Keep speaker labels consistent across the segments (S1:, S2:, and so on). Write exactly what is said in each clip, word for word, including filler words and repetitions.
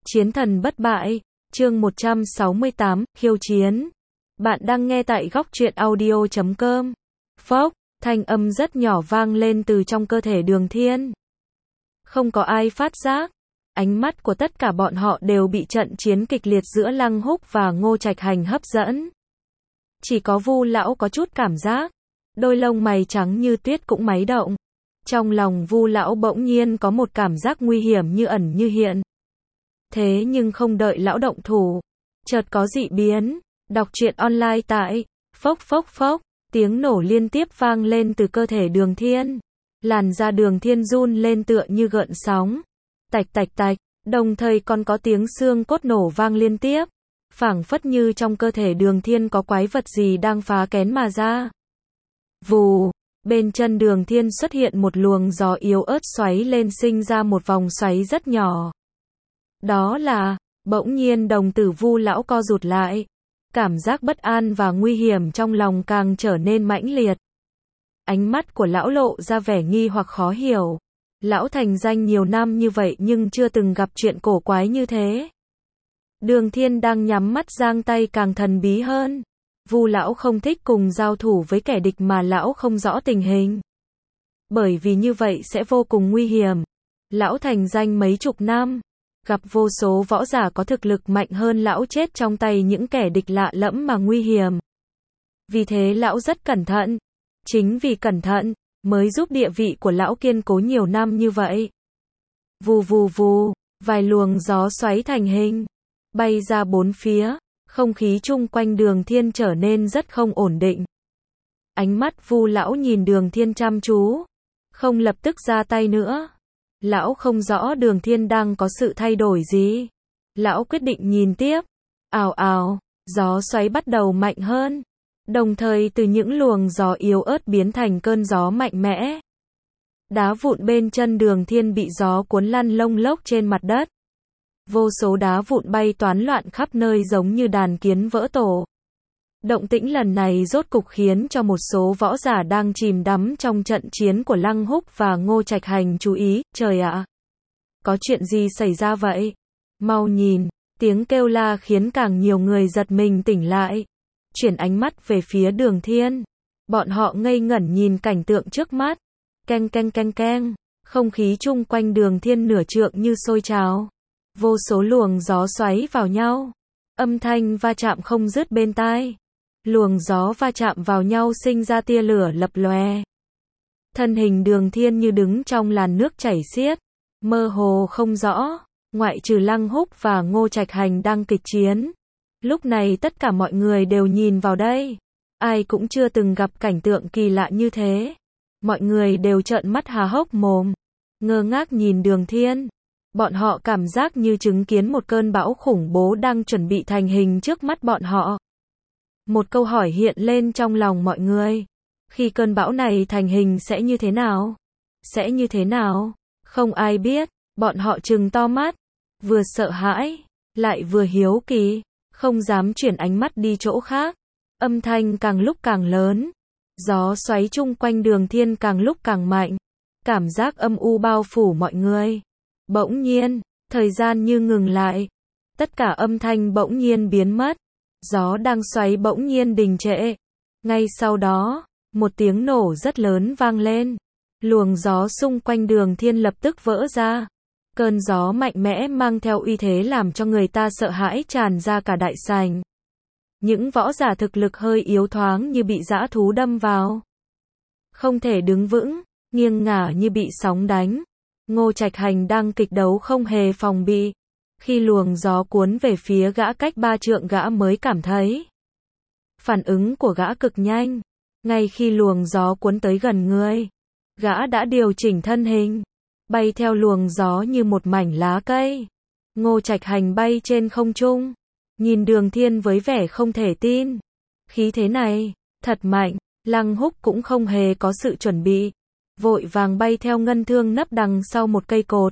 S1: Chiến thần bất bại, chương một trăm sáu mươi tám, khiêu chiến. Bạn đang nghe tại góc truyện audio chấm com. Phốc, thanh âm rất nhỏ vang lên từ trong cơ thể Đường Thiên. Không có ai phát giác. Ánh mắt của tất cả bọn họ đều bị trận chiến kịch liệt giữa Lăng Húc và Ngô Trạch Hành hấp dẫn. Chỉ có Vu lão có chút cảm giác. Đôi lông mày trắng như tuyết cũng máy động. Trong lòng Vu lão bỗng nhiên có một cảm giác nguy hiểm như ẩn như hiện. Thế nhưng không đợi lão động thủ, chợt có dị biến. Đọc truyện online tại phốc phốc phốc, tiếng nổ liên tiếp vang lên từ cơ thể Đường Thiên. Làn da Đường Thiên run lên tựa như gợn sóng. Tạch tạch tạch, đồng thời còn có tiếng xương cốt nổ vang liên tiếp. Phảng phất như trong cơ thể Đường Thiên có quái vật gì đang phá kén mà ra. Vù, bên chân Đường Thiên xuất hiện một luồng gió yếu ớt xoáy lên sinh ra một vòng xoáy rất nhỏ. Đó là, bỗng nhiên đồng tử Vu lão co rụt lại. Cảm giác bất an và nguy hiểm trong lòng càng trở nên mãnh liệt. Ánh mắt của lão lộ ra vẻ nghi hoặc khó hiểu. Lão thành danh nhiều năm như vậy nhưng chưa từng gặp chuyện cổ quái như thế. Đường Thiên đang nhắm mắt giang tay càng thần bí hơn. Vu lão không thích cùng giao thủ với kẻ địch mà lão không rõ tình hình. Bởi vì như vậy sẽ vô cùng nguy hiểm. Lão thành danh mấy chục năm. Gặp vô số võ giả có thực lực mạnh hơn lão chết trong tay những kẻ địch lạ lẫm mà nguy hiểm. Vì thế lão rất cẩn thận. Chính vì cẩn thận, mới giúp địa vị của lão kiên cố nhiều năm như vậy. Vù vù vù, vài luồng gió xoáy thành hình, bay ra bốn phía, không khí chung quanh Đường Thiên trở nên rất không ổn định. Ánh mắt Vu lão nhìn Đường Thiên chăm chú, không lập tức ra tay nữa. Lão không rõ Đường Thiên đang có sự thay đổi gì. Lão quyết định nhìn tiếp. Ào ào, gió xoáy bắt đầu mạnh hơn. Đồng thời từ những luồng gió yếu ớt biến thành cơn gió mạnh mẽ. Đá vụn bên chân Đường Thiên bị gió cuốn lăn lông lốc trên mặt đất. Vô số đá vụn bay toán loạn khắp nơi giống như đàn kiến vỡ tổ. Động tĩnh lần này rốt cục khiến cho một số võ giả đang chìm đắm trong trận chiến của Lăng Húc và Ngô Trạch Hành chú ý. Trời ạ! Có chuyện gì xảy ra vậy? Mau nhìn! Tiếng kêu la khiến càng nhiều người giật mình tỉnh lại. Chuyển ánh mắt về phía Đường Thiên. Bọn họ ngây ngẩn nhìn cảnh tượng trước mắt. Keng keng keng keng. Không khí chung quanh Đường Thiên nửa trượng như sôi trào. Vô số luồng gió xoáy vào nhau. Âm thanh va chạm không dứt bên tai. Luồng gió va chạm vào nhau sinh ra tia lửa lập lòe. Thân hình Đường Thiên như đứng trong làn nước chảy xiết. Mơ hồ không rõ. Ngoại trừ Lăng Húc và Ngô Trạch Hành đang kịch chiến. Lúc này tất cả mọi người đều nhìn vào đây. Ai cũng chưa từng gặp cảnh tượng kỳ lạ như thế. Mọi người đều trợn mắt há hốc mồm. Ngơ ngác nhìn Đường Thiên. Bọn họ cảm giác như chứng kiến một cơn bão khủng bố đang chuẩn bị thành hình trước mắt bọn họ. Một câu hỏi hiện lên trong lòng mọi người. Khi cơn bão này thành hình sẽ như thế nào? Sẽ như thế nào? Không ai biết. Bọn họ trừng to mắt. Vừa sợ hãi, lại vừa hiếu kỳ. Không dám chuyển ánh mắt đi chỗ khác. Âm thanh càng lúc càng lớn. Gió xoáy chung quanh Đường Thiên càng lúc càng mạnh. Cảm giác âm u bao phủ mọi người. Bỗng nhiên, thời gian như ngừng lại. Tất cả âm thanh bỗng nhiên biến mất. Gió đang xoáy bỗng nhiên đình trệ. Ngay sau đó, một tiếng nổ rất lớn vang lên. Luồng gió xung quanh Đường Thiên lập tức vỡ ra. Cơn gió mạnh mẽ mang theo uy thế làm cho người ta sợ hãi tràn ra cả đại sảnh. Những võ giả thực lực hơi yếu thoáng như bị dã thú đâm vào. Không thể đứng vững, nghiêng ngả như bị sóng đánh. Ngô Trạch Hành đang kịch đấu không hề phòng bị. Khi luồng gió cuốn về phía gã cách ba trượng gã mới cảm thấy. Phản ứng của gã cực nhanh. Ngay khi luồng gió cuốn tới gần người, gã đã điều chỉnh thân hình. Bay theo luồng gió như một mảnh lá cây. Ngô Trạch Hành bay trên không trung. Nhìn Đường Thiên với vẻ không thể tin. Khí thế này, thật mạnh. Lăng Húc cũng không hề có sự chuẩn bị. Vội vàng bay theo ngân thương nấp đằng sau một cây cột.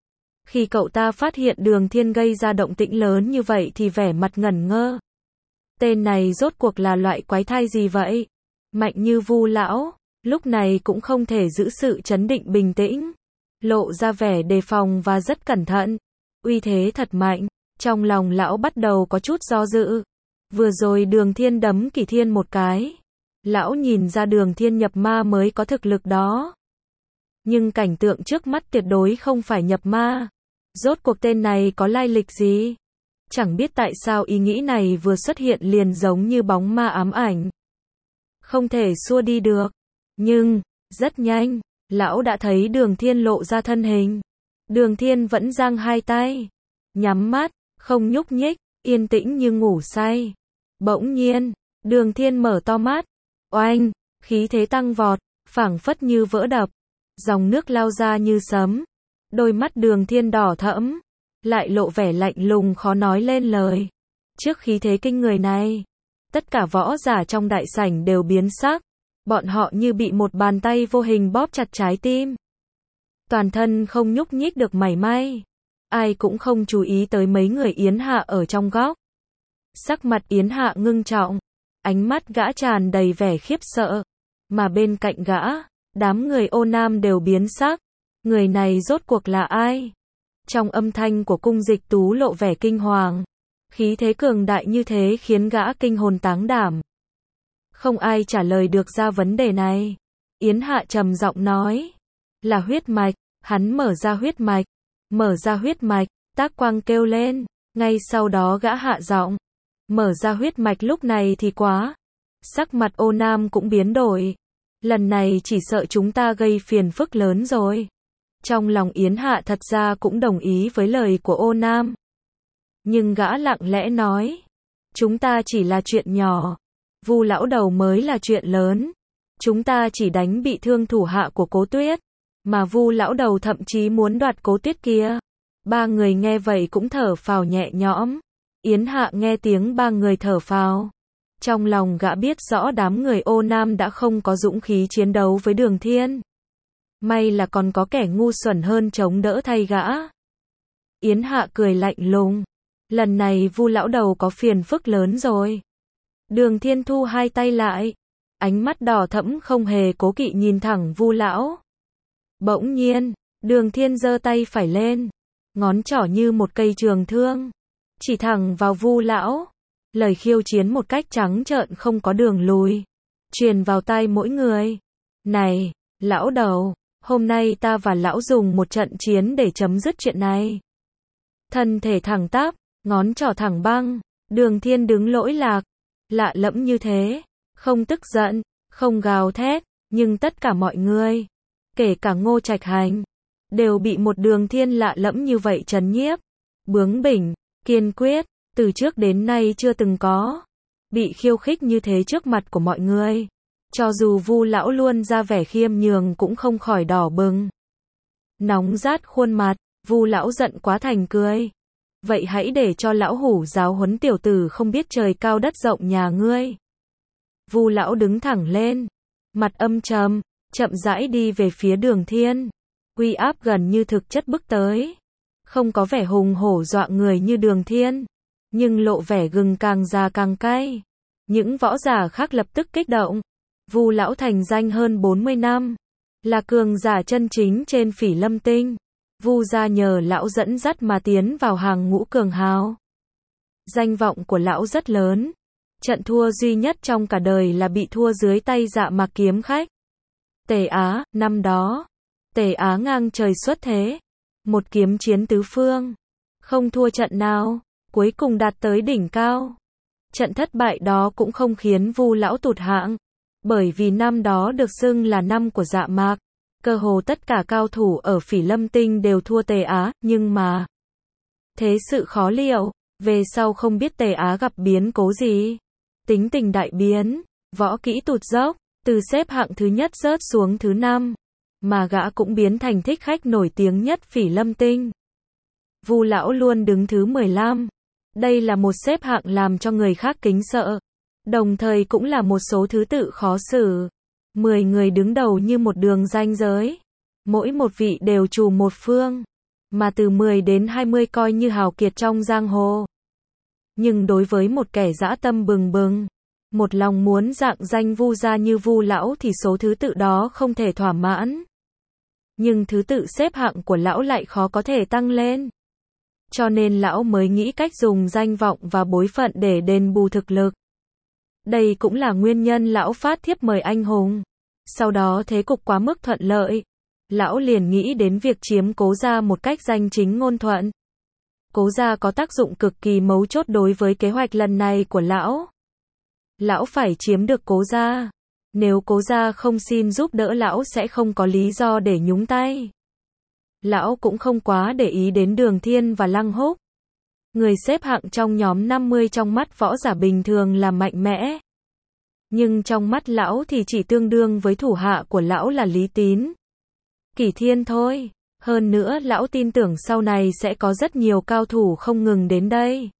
S1: Khi cậu ta phát hiện Đường Thiên gây ra động tĩnh lớn như vậy thì vẻ mặt ngẩn ngơ. Tên này rốt cuộc là loại quái thai gì vậy? Mạnh như Vu lão, lúc này cũng không thể giữ sự trấn định bình tĩnh. Lộ ra vẻ đề phòng và rất cẩn thận. uy thế thật mạnh. Trong lòng lão bắt đầu có chút do dự. Vừa rồi Đường Thiên đấm Kỷ Thiên một cái. Lão nhìn ra Đường Thiên nhập ma mới có thực lực đó. Nhưng cảnh tượng trước mắt tuyệt đối không phải nhập ma. Rốt cuộc tên này có lai lịch gì? Chẳng biết tại sao ý nghĩ này vừa xuất hiện liền giống như bóng ma ám ảnh. Không thể xua đi được. Nhưng, rất nhanh, lão đã thấy Đường Thiên lộ ra thân hình. Đường Thiên vẫn giang hai tay, nhắm mắt, không nhúc nhích, yên tĩnh như ngủ say. Bỗng nhiên, Đường Thiên mở to mắt. Oanh, khí thế tăng vọt, phảng phất như vỡ đập. Dòng nước lao ra như sấm. Đôi mắt Đường Thiên đỏ thẫm, lại lộ vẻ lạnh lùng khó nói lên lời. Trước khí thế kinh người này, tất cả võ giả trong đại sảnh đều biến sắc. Bọn họ như bị một bàn tay vô hình bóp chặt trái tim. Toàn thân không nhúc nhích được mảy may. Ai cũng không chú ý tới mấy người Yến Hạ ở trong góc. Sắc mặt Yến Hạ ngưng trọng, ánh mắt gã tràn đầy vẻ khiếp sợ. Mà bên cạnh gã, đám người Ô Nam đều biến sắc. Người này rốt cuộc là ai? Trong âm thanh của Cung Dịch Tú lộ vẻ kinh hoàng. Khí thế cường đại như thế khiến gã kinh hồn táng đảm. Không ai trả lời được ra vấn đề này. Yến Hạ trầm giọng nói. Là huyết mạch. Hắn mở ra huyết mạch. Mở ra huyết mạch. Tác Quang kêu lên. Ngay sau đó gã hạ giọng. Mở ra huyết mạch lúc này thì quá. Sắc mặt Ô Nam cũng biến đổi. Lần này chỉ sợ chúng ta gây phiền phức lớn rồi. Trong lòng Yến Hạ thật ra cũng đồng ý với lời của Ô Nam. Nhưng gã lặng lẽ nói. Chúng ta chỉ là chuyện nhỏ. Vu lão đầu mới là chuyện lớn. Chúng ta chỉ đánh bị thương thủ hạ của Cố Tuyết. Mà Vu lão đầu thậm chí muốn đoạt Cố Tuyết kia. Ba người nghe vậy cũng thở phào nhẹ nhõm. Yến Hạ nghe tiếng ba người thở phào. Trong lòng gã biết rõ đám người Ô Nam đã không có dũng khí chiến đấu với Đường Thiên. May là còn có kẻ ngu xuẩn hơn chống đỡ thay gã. Yến Hạ cười lạnh lùng. Lần này Vu lão đầu có phiền phức lớn rồi. Đường Thiên thu hai tay lại. Ánh mắt đỏ thẫm không hề cố kỵ nhìn thẳng Vu lão. Bỗng nhiên, Đường Thiên giơ tay phải lên. Ngón trỏ như một cây trường thương. Chỉ thẳng vào Vu lão. Lời khiêu chiến một cách trắng trợn không có đường lùi. Truyền vào tai mỗi người. Này, lão đầu, hôm nay ta và lão dùng một trận chiến để chấm dứt chuyện này. Thân thể thẳng tắp, ngón trỏ thẳng băng. Đường Thiên đứng lỗi lạc. Lạ lẫm như thế. Không tức giận, không gào thét. Nhưng tất cả mọi người, kể cả Ngô Trạch Hành, đều bị một Đường Thiên lạ lẫm như vậy trấn nhiếp. Bướng bỉnh, kiên quyết, từ trước đến nay chưa từng có. Bị khiêu khích như thế trước mặt của mọi người. Cho dù Vu lão luôn ra vẻ khiêm nhường cũng không khỏi đỏ bừng. Nóng rát khuôn mặt, Vu lão giận quá thành cười. Vậy hãy để cho lão hủ giáo huấn tiểu tử không biết trời cao đất rộng nhà ngươi. Vu lão đứng thẳng lên, mặt âm trầm, chậm rãi đi về phía Đường Thiên. Uy áp gần như thực chất bước tới. Không có vẻ hùng hổ dọa người như Đường Thiên, nhưng lộ vẻ gừng càng già càng cay. Những võ giả khác lập tức kích động. Vu lão thành danh hơn bốn mươi năm, là cường giả chân chính trên Phỉ Lâm Tinh. Vu gia nhờ lão dẫn dắt mà tiến vào hàng ngũ cường hào. Danh vọng của lão rất lớn. Trận thua duy nhất trong cả đời là bị thua dưới tay Dạ Mạc kiếm khách. Tề Á, năm đó, Tề Á ngang trời xuất thế. Một kiếm chiến tứ phương. Không thua trận nào, cuối cùng đạt tới đỉnh cao. Trận thất bại đó cũng không khiến Vu lão tụt hạng. Bởi vì năm đó được xưng là năm của Dạ Mạc. Cơ hồ tất cả cao thủ ở Phỉ Lâm Tinh đều thua Tề Á, nhưng mà thế sự khó liệu, về sau không biết Tề Á gặp biến cố gì. Tính tình đại biến, võ kỹ tụt dốc, từ xếp hạng thứ nhất rớt xuống thứ năm, mà gã cũng biến thành thích khách nổi tiếng nhất Phỉ Lâm Tinh. Vu lão luôn đứng thứ mười lăm. Đây là một xếp hạng làm cho người khác kính sợ, đồng thời cũng là một số thứ tự khó xử. mười người đứng đầu như một đường ranh giới. Mỗi một vị đều trù một phương. Mà từ mười đến hai mươi coi như hào kiệt trong giang hồ. Nhưng đối với một kẻ dã tâm bừng bừng, một lòng muốn rạng danh Vu gia như Vu lão thì số thứ tự đó không thể thỏa mãn. Nhưng thứ tự xếp hạng của lão lại khó có thể tăng lên. cho nên lão mới nghĩ cách dùng danh vọng và bối phận để đền bù thực lực. Đây cũng là nguyên nhân lão phát thiếp mời anh hùng. Sau đó thế cục quá mức thuận lợi, lão liền nghĩ đến việc chiếm Cố gia một cách danh chính ngôn thuận. Cố gia có tác dụng cực kỳ mấu chốt đối với kế hoạch lần này của lão. Lão phải chiếm được Cố gia. Nếu Cố gia không xin giúp đỡ lão sẽ không có lý do để nhúng tay. Lão cũng không quá để ý đến Đường Thiên và Lăng Húc. Người xếp hạng trong nhóm năm mươi trong mắt võ giả bình thường là mạnh mẽ. Nhưng trong mắt lão thì chỉ tương đương với thủ hạ của lão là Lý Tín, Kỷ Thiên thôi. Hơn nữa lão tin tưởng sau này sẽ có rất nhiều cao thủ không ngừng đến đây.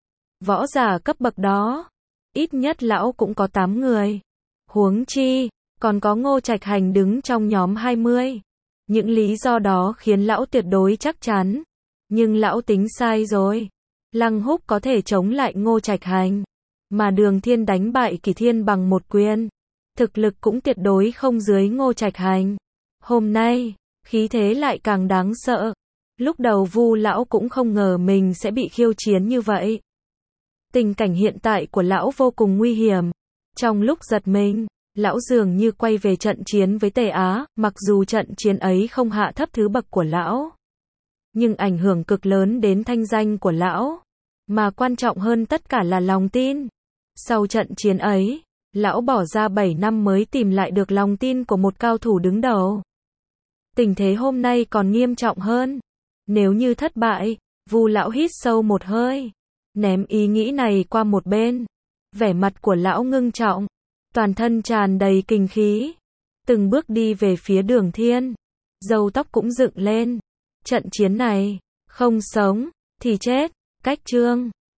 S1: Võ giả cấp bậc đó, ít nhất lão cũng có tám người. Huống chi, còn có Ngô Trạch Hành đứng trong nhóm hai mươi. Những lý do đó khiến lão tuyệt đối chắc chắn. Nhưng lão tính sai rồi. Lăng Húc có thể chống lại Ngô Trạch Hành, mà Đường Thiên đánh bại Kỷ Thiên bằng một quyền. Thực lực cũng tuyệt đối không dưới Ngô Trạch Hành. Hôm nay, khí thế lại càng đáng sợ. Lúc đầu Vu lão cũng không ngờ mình sẽ bị khiêu chiến như vậy. Tình cảnh hiện tại của lão vô cùng nguy hiểm. Trong lúc giật mình, lão dường như quay về trận chiến với Tề Á, mặc dù trận chiến ấy không hạ thấp thứ bậc của lão, nhưng ảnh hưởng cực lớn đến thanh danh của lão. Mà quan trọng hơn tất cả là lòng tin. Sau trận chiến ấy, lão bỏ ra bảy năm mới tìm lại được lòng tin của một cao thủ đứng đầu. Tình thế hôm nay còn nghiêm trọng hơn. Nếu như thất bại, Vu lão hít sâu một hơi, ném ý nghĩ này qua một bên. Vẻ mặt của lão ngưng trọng, toàn thân tràn đầy kinh khí, từng bước đi về phía Đường Thiên, râu tóc cũng dựng lên. Trận chiến này, không sống thì chết. Cách chương